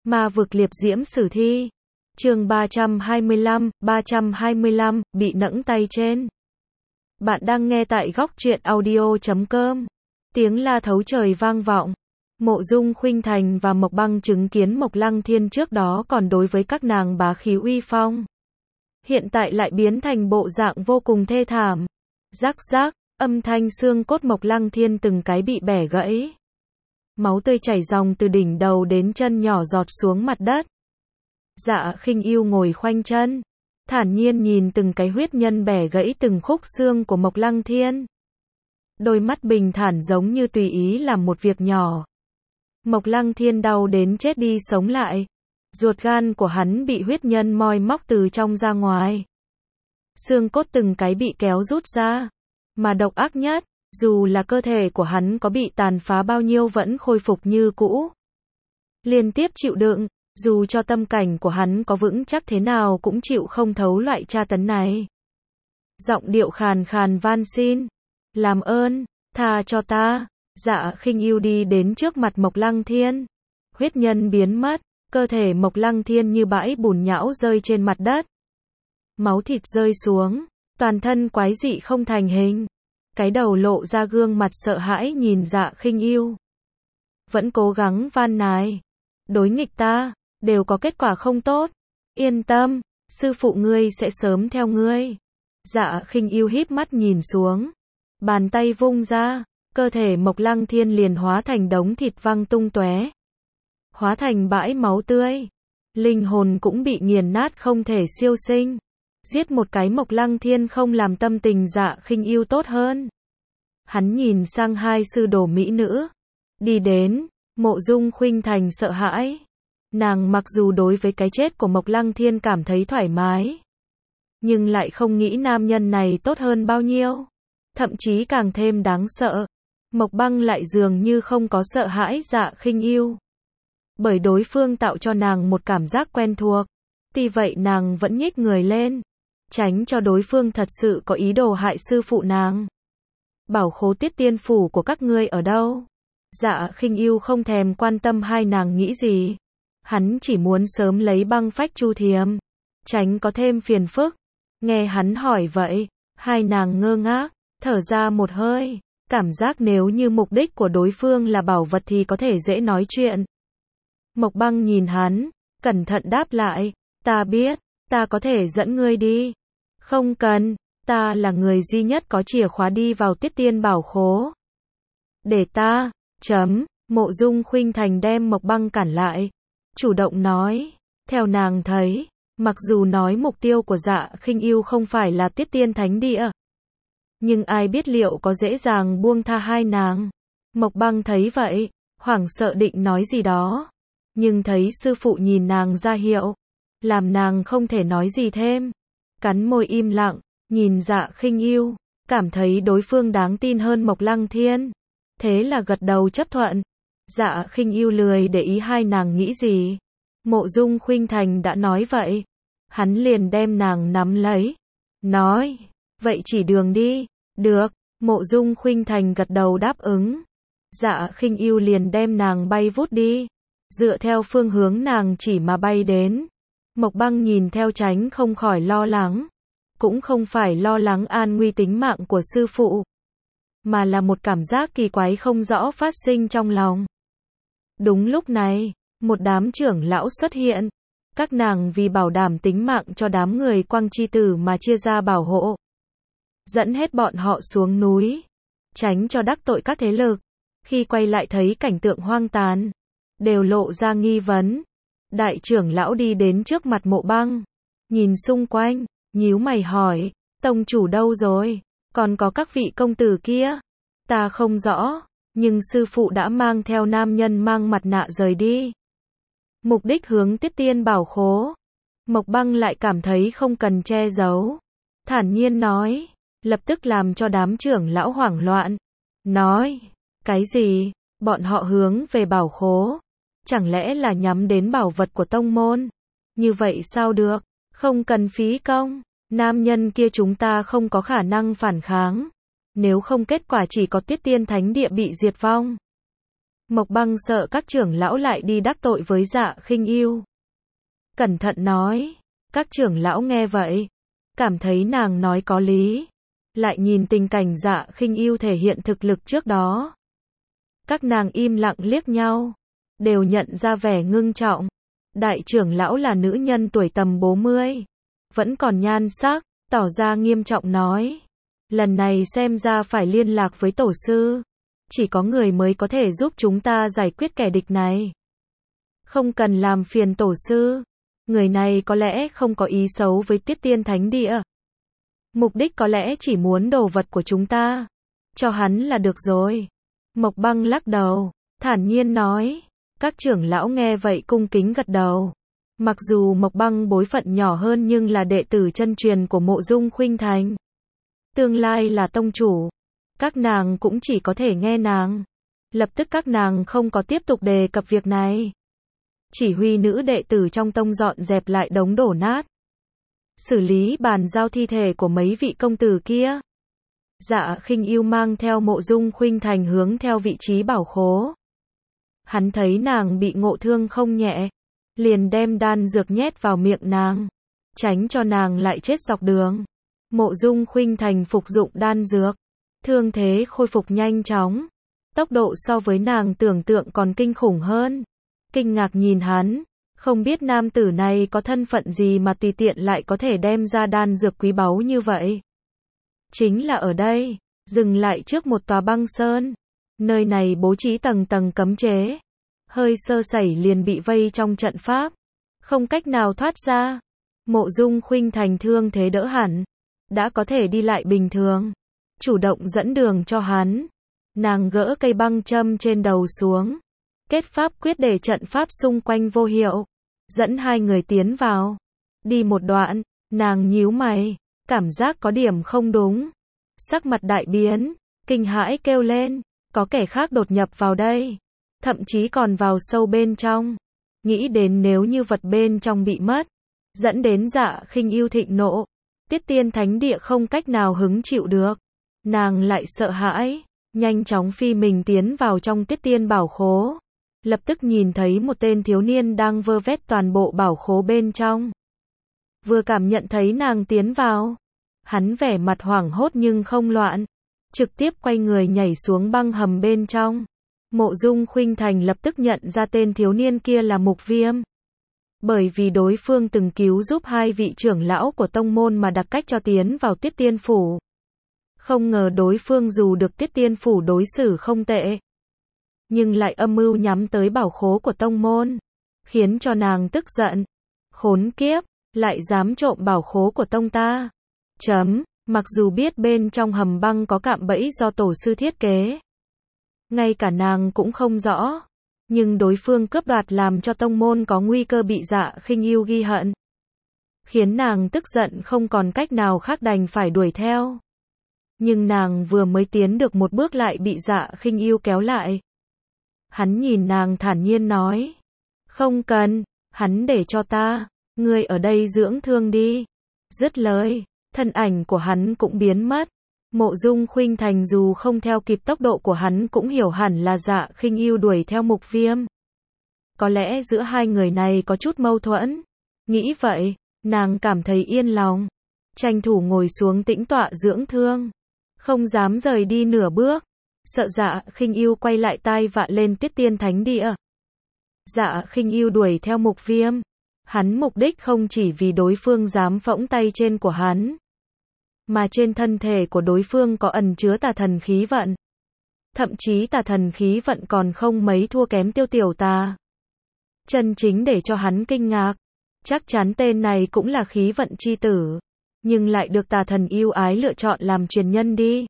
Ma vực liệp diễm sử thi. Chương 325, bị nẫng tay trên. Bạn đang nghe tại góc truyện audio.com. Tiếng la thấu trời vang vọng. Mộ Dung Khuynh Thành và Mộc Băng chứng kiến Mộc Lăng Thiên trước đó còn đối với các nàng bá khí uy phong. Hiện tại lại biến thành bộ dạng vô cùng thê thảm. Rắc rắc, âm thanh xương cốt Mộc Lăng Thiên từng cái bị bẻ gãy. Máu tươi chảy ròng từ đỉnh đầu đến chân nhỏ giọt xuống mặt đất. Dạ Khinh Yêu ngồi khoanh chân, thản nhiên nhìn từng cái huyết nhân bẻ gãy từng khúc xương của Mộc Lăng Thiên. Đôi mắt bình thản giống như tùy ý làm một việc nhỏ. Mộc Lăng Thiên đau đến chết đi sống lại. Ruột gan của hắn bị huyết nhân moi móc từ trong ra ngoài. Xương cốt từng cái bị kéo rút ra. Mà độc ác nhất, dù là cơ thể của hắn có bị tàn phá bao nhiêu vẫn khôi phục như cũ. Liên tiếp chịu đựng, dù cho tâm cảnh của hắn có vững chắc thế nào cũng chịu không thấu loại tra tấn này. Giọng điệu khàn khàn van xin. Làm ơn, tha cho ta. Dạ Khinh Yêu đi đến trước mặt Mộc Lăng Thiên. Huyết nhân biến mất, cơ thể Mộc Lăng Thiên như bãi bùn nhão rơi trên mặt đất. Máu thịt rơi xuống, toàn thân quái dị không thành hình. Cái đầu lộ ra gương mặt sợ hãi nhìn Dạ Khinh Yêu. Vẫn cố gắng van nài. Đối nghịch ta, đều có kết quả không tốt. Yên tâm, sư phụ ngươi sẽ sớm theo ngươi. Dạ Khinh Yêu híp mắt nhìn xuống. Bàn tay vung ra, cơ thể Mộc Lăng Thiên liền hóa thành đống thịt văng tung tóe. Hóa thành bãi máu tươi. Linh hồn cũng bị nghiền nát không thể siêu sinh. Giết một cái Mộc Lăng Thiên không làm tâm tình Dạ Khinh Yêu tốt hơn. Hắn nhìn sang hai sư đồ mỹ nữ. Đi đến, Mộ Dung Khuynh Thành sợ hãi. Nàng mặc dù đối với cái chết của Mộc Lăng Thiên cảm thấy thoải mái. Nhưng lại không nghĩ nam nhân này tốt hơn bao nhiêu. Thậm chí càng thêm đáng sợ. Mộc Băng lại dường như không có sợ hãi Dạ Khinh Yêu. Bởi đối phương tạo cho nàng một cảm giác quen thuộc. Tuy vậy nàng vẫn nhích người lên. Tránh cho đối phương thật sự có ý đồ hại sư phụ nàng. Bảo khố Tiết Tiên phủ của các ngươi ở đâu? Dạ Khinh Yêu không thèm quan tâm hai nàng nghĩ gì. Hắn chỉ muốn sớm lấy băng phách chu thiềm. Tránh có thêm phiền phức. Nghe hắn hỏi vậy, hai nàng ngơ ngác, thở ra một hơi. Cảm giác nếu như mục đích của đối phương là bảo vật thì có thể dễ nói chuyện. Mộc Băng nhìn hắn, cẩn thận đáp lại. Ta biết, ta có thể dẫn ngươi đi. Không cần, ta là người duy nhất có chìa khóa đi vào Tiết Tiên bảo khố. Để ta, Mộ Dung Khuynh Thành đem Mộc Băng cản lại. Chủ động nói, theo nàng thấy, mặc dù nói mục tiêu của Dạ Khinh Yêu không phải là Tiết Tiên Thánh Địa. Nhưng ai biết liệu có dễ dàng buông tha hai nàng. Mộc Băng thấy vậy, hoảng sợ định nói gì đó. Nhưng thấy sư phụ nhìn nàng ra hiệu. Làm nàng không thể nói gì thêm. Cắn môi im lặng, nhìn Dạ Khinh Yêu. Cảm thấy đối phương đáng tin hơn Mộc Lăng Thiên. Thế là gật đầu chấp thuận. Dạ Khinh Yêu lười để ý hai nàng nghĩ gì. Mộ Dung Khuynh Thành đã nói vậy. Hắn liền đem nàng nắm lấy. Nói, vậy chỉ đường đi. Được, Mộ Dung Khuynh Thành gật đầu đáp ứng. Dạ Khinh Yêu liền đem nàng bay vút đi. Dựa theo phương hướng nàng chỉ mà bay đến. Mộc Băng nhìn theo tránh không khỏi lo lắng. Cũng không phải lo lắng an nguy tính mạng của sư phụ. Mà là một cảm giác kỳ quái không rõ phát sinh trong lòng. Đúng lúc này, một đám trưởng lão xuất hiện. Các nàng vì bảo đảm tính mạng cho đám người Quang Chi Tử mà chia ra bảo hộ. Dẫn hết bọn họ xuống núi. Tránh cho đắc tội các thế lực. Khi quay lại thấy cảnh tượng hoang tàn. Đều lộ ra nghi vấn. Đại trưởng lão đi đến trước mặt Mộ Băng. Nhìn xung quanh, nhíu mày hỏi. Tông chủ đâu rồi? Còn có các vị công tử kia? Ta không rõ. Nhưng sư phụ đã mang theo nam nhân mang mặt nạ rời đi. Mục đích hướng Tiết Tiên bảo khố. Mộc Băng lại cảm thấy không cần che giấu. Thản nhiên nói. Lập tức làm cho đám trưởng lão hoảng loạn. Nói. Cái gì? Bọn họ hướng về bảo khố. Chẳng lẽ là nhắm đến bảo vật của tông môn? Như vậy sao được? Không cần phí công. Nam nhân kia chúng ta không có khả năng phản kháng. Nếu không kết quả chỉ có Tiết Tiên Thánh Địa bị diệt vong. Mộc Băng sợ các trưởng lão lại đi đắc tội với Dạ Khinh Ưu. Cẩn thận nói, các trưởng lão nghe vậy, cảm thấy nàng nói có lý, lại nhìn tình cảnh Dạ Khinh Ưu thể hiện thực lực trước đó. Các nàng im lặng liếc nhau, đều nhận ra vẻ ngưng trọng. Đại trưởng lão là nữ nhân tuổi tầm 40, vẫn còn nhan sắc, tỏ ra nghiêm trọng nói. Lần này xem ra phải liên lạc với tổ sư. Chỉ có người mới có thể giúp chúng ta giải quyết kẻ địch này. Không cần làm phiền tổ sư. Người này có lẽ không có ý xấu với Tiết Tiên Thánh Địa. Mục đích có lẽ chỉ muốn đồ vật của chúng ta. Cho hắn là được rồi. Mộc Băng lắc đầu, thản nhiên nói. Các trưởng lão nghe vậy cung kính gật đầu. Mặc dù Mộc Băng bối phận nhỏ hơn nhưng là đệ tử chân truyền của Mộ Dung Khuynh Thành. Tương lai là tông chủ. Các nàng cũng chỉ có thể nghe nàng. Lập tức các nàng không có tiếp tục đề cập việc này. Chỉ huy nữ đệ tử trong tông dọn dẹp lại đống đổ nát. Xử lý bàn giao thi thể của mấy vị công tử kia. Dạ Khinh Ưu mang theo Mộ Dung Khuynh Thành hướng theo vị trí bảo khố. Hắn thấy nàng bị ngộ thương không nhẹ, liền đem đan dược nhét vào miệng nàng, tránh cho nàng lại chết dọc đường. Mộ Dung Khuynh Thành phục dụng đan dược, thương thế khôi phục nhanh chóng, tốc độ so với nàng tưởng tượng còn kinh khủng hơn. Kinh ngạc nhìn hắn, không biết nam tử này có thân phận gì mà tùy tiện lại có thể đem ra đan dược quý báu như vậy. Chính là ở đây, dừng lại trước một tòa băng sơn. Nơi này bố trí tầng tầng cấm chế. Hơi sơ sẩy liền bị vây trong trận pháp. Không cách nào thoát ra. Mộ Dung Khuynh Thành thương thế đỡ hẳn. Đã có thể đi lại bình thường. Chủ động dẫn đường cho hắn. Nàng gỡ cây băng châm trên đầu xuống. Kết pháp quyết để trận pháp xung quanh vô hiệu. Dẫn hai người tiến vào. Đi một đoạn, nàng nhíu mày. Cảm giác có điểm không đúng. Sắc mặt đại biến. Kinh hãi kêu lên. Có kẻ khác đột nhập vào đây. Thậm chí còn vào sâu bên trong. Nghĩ đến nếu như vật bên trong bị mất, dẫn đến Dạ Khinh Ưu thịnh nộ, Tiết Tiên Thánh Địa không cách nào hứng chịu được. Nàng lại sợ hãi, nhanh chóng phi mình tiến vào trong Tiết Tiên bảo khố. Lập tức nhìn thấy một tên thiếu niên đang vơ vét toàn bộ bảo khố bên trong. Vừa cảm nhận thấy nàng tiến vào, hắn vẻ mặt hoảng hốt nhưng không loạn, trực tiếp quay người nhảy xuống băng hầm bên trong. Mộ Dung Khuynh Thành lập tức nhận ra tên thiếu niên kia là Mục Viêm. Bởi vì đối phương từng cứu giúp hai vị trưởng lão của tông môn mà đặc cách cho tiến vào Tiết Tiên Phủ. Không ngờ đối phương dù được Tiết Tiên Phủ đối xử không tệ, nhưng lại âm mưu nhắm tới bảo khố của tông môn, khiến cho nàng tức giận. Khốn kiếp, lại dám trộm bảo khố của tông ta. Mặc dù biết bên trong hầm băng có cạm bẫy do tổ sư thiết kế, ngay cả nàng cũng không rõ, nhưng đối phương cướp đoạt làm cho tông môn có nguy cơ bị Dạ Khinh Ưu ghi hận, khiến nàng tức giận không còn cách nào khác đành phải đuổi theo. Nhưng nàng vừa mới tiến được một bước lại bị Dạ Khinh Ưu kéo lại. Hắn nhìn nàng thản nhiên nói, không cần, hắn để cho ta, ngươi ở đây dưỡng thương đi. Dứt lời, thân ảnh của hắn cũng biến mất. Mộ Dung Khuynh Thành dù không theo kịp tốc độ của hắn cũng hiểu hẳn là Dạ Khinh Ưu đuổi theo Mục Viêm. Có lẽ giữa hai người này có chút mâu thuẫn. Nghĩ vậy, nàng cảm thấy yên lòng, tranh thủ ngồi xuống tĩnh tọa dưỡng thương, không dám rời đi nửa bước, sợ Dạ Khinh Ưu quay lại tai vạ lên Tiết Tiên Thánh Địa. Dạ Khinh Ưu đuổi theo Mục Viêm, hắn mục đích không chỉ vì đối phương dám phõng tay trên của hắn, mà trên thân thể của đối phương có ẩn chứa tà thần khí vận. Thậm chí tà thần khí vận còn không mấy thua kém Tiêu Tiểu Tà. Chân chính để cho hắn kinh ngạc, chắc chắn tên này cũng là khí vận chi tử, nhưng lại được tà thần yêu ái lựa chọn làm truyền nhân đi.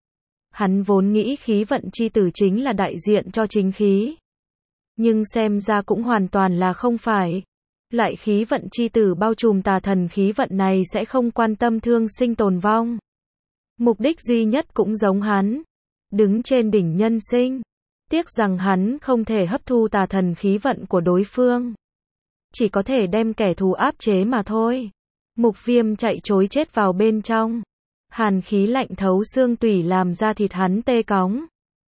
Hắn vốn nghĩ khí vận chi tử chính là đại diện cho chính khí, nhưng xem ra cũng hoàn toàn là không phải. Loại khí vận chi tử bao trùm tà thần khí vận này sẽ không quan tâm thương sinh tồn vong. Mục đích duy nhất cũng giống hắn, đứng trên đỉnh nhân sinh. Tiếc rằng hắn không thể hấp thu tà thần khí vận của đối phương, chỉ có thể đem kẻ thù áp chế mà thôi. Mục Viêm chạy trối chết vào bên trong, hàn khí lạnh thấu xương tủy làm da thịt hắn tê cóng.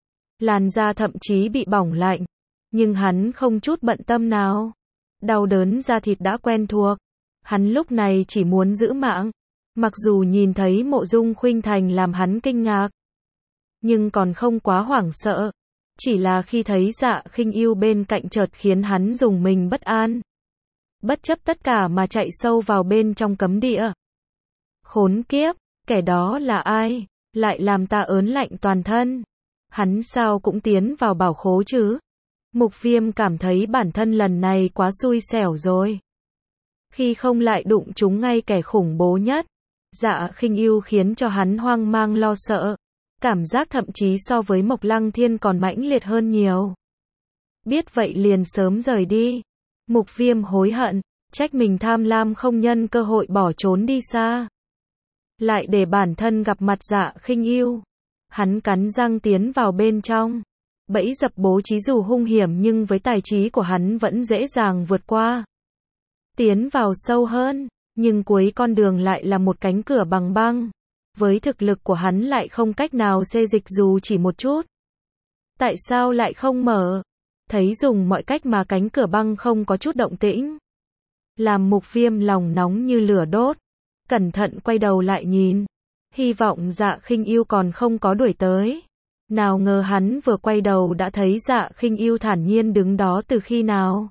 làn da thậm chí bị bỏng lạnh, nhưng hắn không chút bận tâm nào. Đau đớn da thịt đã quen thuộc, hắn lúc này chỉ muốn giữ mạng. Mặc dù nhìn thấy Mộ Dung Khuynh Thành làm hắn kinh ngạc, nhưng còn không quá hoảng sợ. Chỉ là khi thấy Dạ Khinh Ưu bên cạnh chợt khiến hắn rùng mình bất an. Bất chấp tất cả mà chạy sâu vào bên trong cấm địa. Khốn kiếp, kẻ đó là ai? Lại làm ta ớn lạnh toàn thân. Hắn sao cũng tiến vào bảo khố chứ? Mục Viêm cảm thấy bản thân lần này quá xui xẻo rồi. Khi không lại đụng trúng ngay kẻ khủng bố nhất. Dạ Khinh Ưu khiến cho hắn hoang mang lo sợ. Cảm giác thậm chí so với Mộc Lăng Thiên còn mãnh liệt hơn nhiều. Biết vậy liền sớm rời đi. Mục Viêm hối hận, trách mình tham lam không nhân cơ hội bỏ trốn đi xa. Lại để bản thân gặp mặt Dạ Khinh Ưu. Hắn cắn răng tiến vào bên trong. Bẫy dập bố trí dù hung hiểm nhưng với tài trí của hắn vẫn dễ dàng vượt qua. Tiến vào sâu hơn, nhưng cuối con đường lại là một cánh cửa bằng băng. Với thực lực của hắn lại không cách nào xê dịch dù chỉ một chút. Tại sao lại không mở? Thấy dùng mọi cách mà cánh cửa băng không có chút động tĩnh. Làm Mục Viêm lòng nóng như lửa đốt. Cẩn thận quay đầu lại nhìn. Hy vọng Dạ Khinh Ưu còn không có đuổi tới. Nào ngờ hắn vừa quay đầu đã thấy Dạ Khinh Ưu thản nhiên đứng đó từ khi nào.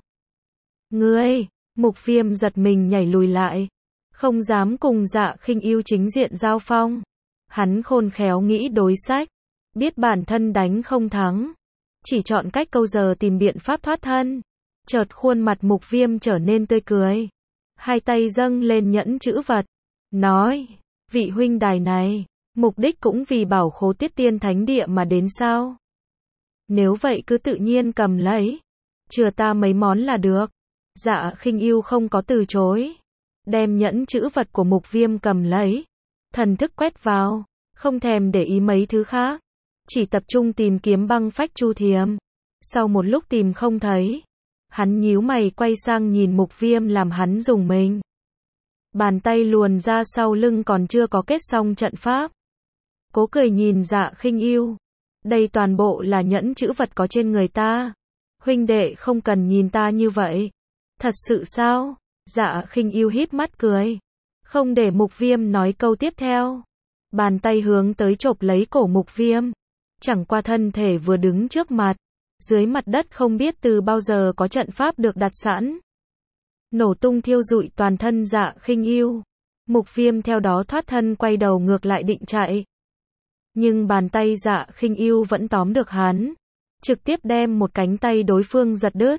Ngươi, Mục Viêm giật mình nhảy lùi lại. Không dám cùng Dạ Khinh Ưu chính diện giao phong. Hắn khôn khéo nghĩ đối sách. Biết bản thân đánh không thắng. Chỉ chọn cách câu giờ tìm biện pháp thoát thân. Chợt khuôn mặt Mục Viêm trở nên tươi cười. Hai tay dâng lên nhẫn chữ vật. Nói, vị huynh đài này, mục đích cũng vì bảo khố Tiết Tiên Thánh Địa mà đến sao? Nếu vậy cứ tự nhiên cầm lấy. Chừa ta mấy món là được. Dạ Khinh Ưu không có từ chối. Đem nhẫn chữ vật của Mục Viêm cầm lấy. Thần thức quét vào. Không thèm để ý mấy thứ khác. Chỉ tập trung tìm kiếm băng phách chu thiềm. Sau một lúc tìm không thấy. Hắn nhíu mày quay sang nhìn Mục Viêm làm hắn rùng mình. Bàn tay luồn ra sau lưng còn chưa có kết xong trận pháp. Cố cười nhìn Dạ Khinh Ưu. Đây toàn bộ là nhẫn chữ vật có trên người ta. Huynh đệ không cần nhìn ta như vậy. Thật sự sao? Dạ Khinh Ưu híp mắt cười. Không để Mục Viêm nói câu tiếp theo. Bàn tay hướng tới chộp lấy cổ Mục Viêm. Chẳng qua thân thể vừa đứng trước mặt. Dưới mặt đất không biết từ bao giờ có trận pháp được đặt sẵn. Nổ tung thiêu rụi toàn thân Dạ Khinh Ưu. Mục Viêm theo đó thoát thân quay đầu ngược lại định chạy. Nhưng bàn tay Dạ Khinh Ưu vẫn tóm được hắn. Trực tiếp đem một cánh tay đối phương giật đứt.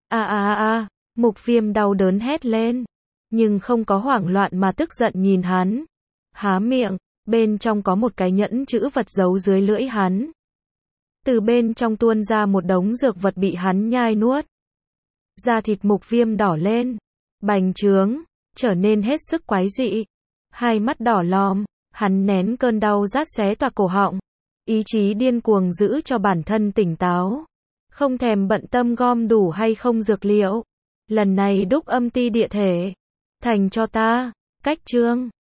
Mục Viêm đau đớn hét lên. Nhưng không có hoảng loạn mà tức giận nhìn hắn. Há miệng, bên trong có một cái nhẫn chữ vật giấu dưới lưỡi hắn. Từ bên trong tuôn ra một đống dược vật bị hắn nhai nuốt. Da thịt Mục Viêm đỏ lên, bành trướng, trở nên hết sức quái dị. Hai mắt đỏ lòm, hắn nén cơn đau rát xé toạc cổ họng. Ý chí điên cuồng giữ cho bản thân tỉnh táo. Không thèm bận tâm gom đủ hay không dược liệu. Lần này đúc âm ti địa thể. Thành cho ta. Cách chương.